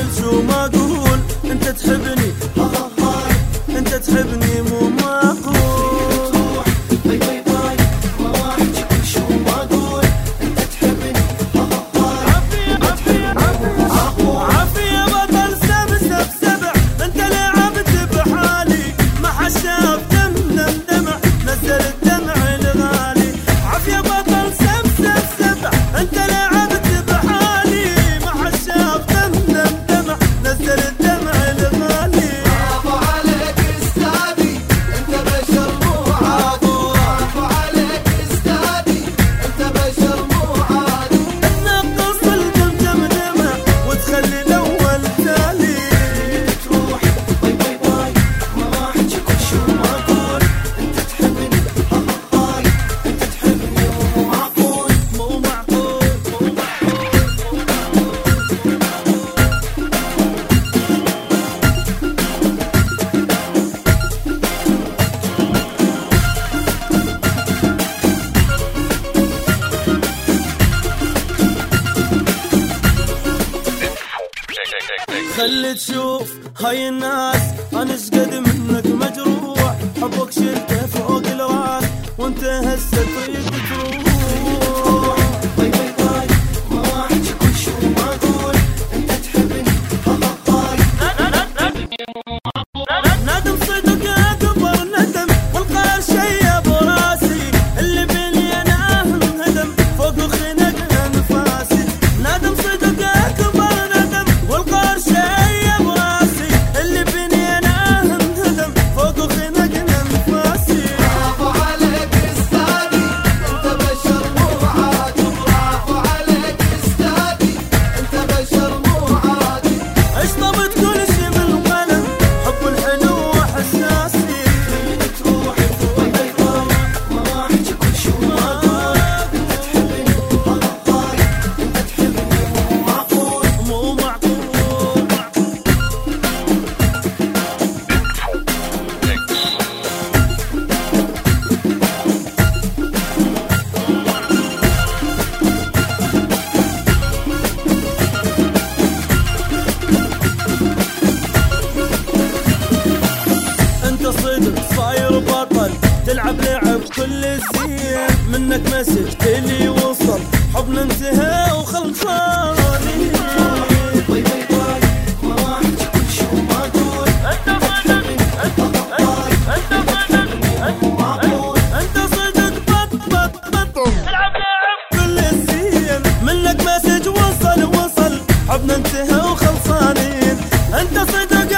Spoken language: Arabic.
شو ما اقول انت تحبني، انت تحبني مو معقول. باي باي باي ما راح تقول شو ما اقول انت تحبني. عافية بطل سب سبع انت لعبت بحالي، ما حد شاف دمع نزل الدمع الغالي. عافية بطل سب سبع انت لعبت بحالي، ما حد شاف دمع نزل الدمع الغالي. برافو عليك استاذي انت بشر مو عادي، برافو عليك استاذي انت بشر مو عادي. تنقص الجمجمة وتخلي الاول تالي. تروح باي باي باي ما راح تقول شو ما اقول انت تحبني. انت تحبني مو معقول. مو معقول خلي تشوف هاي الناس انا اشقد منك مجروح، حبك شلته فوق الراس وانت هسه تريد تروح. باي باي باي ما راح تقول شو ما اقول انت تحبني. ندم صدق اكبر ندم والقرار شي براسي، اللي بيني انا انهدم فوق خنق انفاسي. ندم صدق اكبر ندم والقرار شي براسي، اللي بيني انا انهدم فوق خنق انفاسي. برافو عليك استاذي انت بشر مو عادي، برافو عليك استاذي انت بشر مو عادي. اشطبت كل شي بالقلم حب الحلو واحساسي. تروح باي باي باي ما راح تقول شو ما اقول انت تحبني. انت تحبني مو معقول. مو معقول انت صدق صاير بطل تلعب لعب كل الزين، منك مسج اللي وصل حبنا انتهى وخلصاني. باي باي باي ما راح تقول شو ما اقول انت تحبني. مو معقول. انت صدق بطل تلعب لعب كل الزين، منك مسج وصل حبنا انتهى وخلصانين. انت صدق